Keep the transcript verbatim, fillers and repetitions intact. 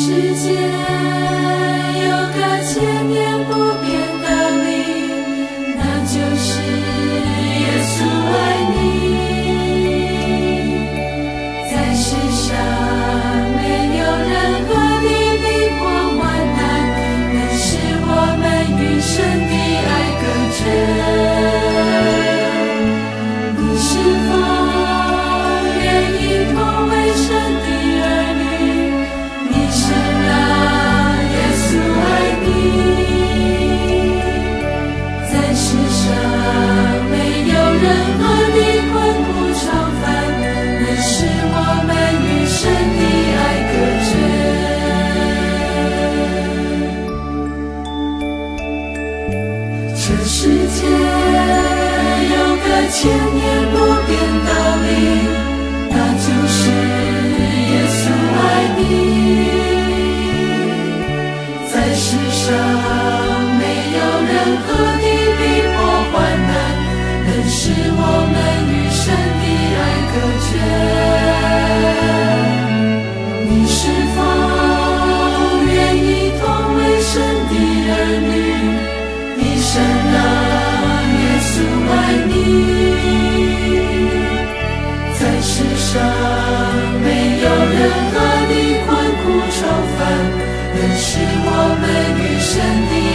世间有个千年不变的理，那就是耶稣爱你。在世上没有任何的逼迫患难，能使我们与神的爱隔绝。你是否愿意同为神的儿女？你神啊，耶稣爱你。在世上没有任何的困苦愁烦，能使我们与神的爱隔绝。这世界有个千年不变道理，那就是耶稣爱你。在世上没有任何的逼迫患难，能使我们与神的爱隔绝。你是否愿意同为神的儿女？你神啊，耶稣爱你。在世上没有任何的困苦愁烦，能使我们与神的